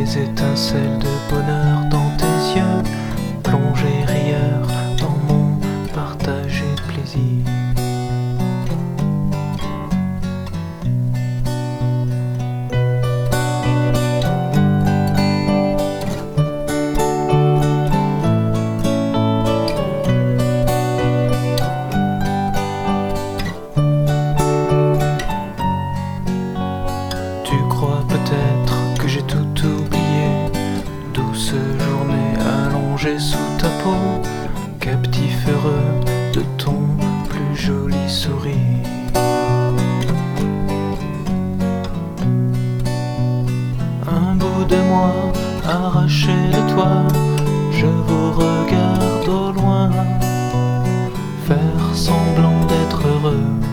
des étincelles de bonheur dans tes yeux, plongé rieur dans mon partagé plaisir. Tu crois peut-être que j'ai tout oublié, douce journée allongée sous ta peau, captif heureux de ton plus joli sourire. Un bout de moi arraché de toi, je vous regarde au loin, faire semblant d'être heureux.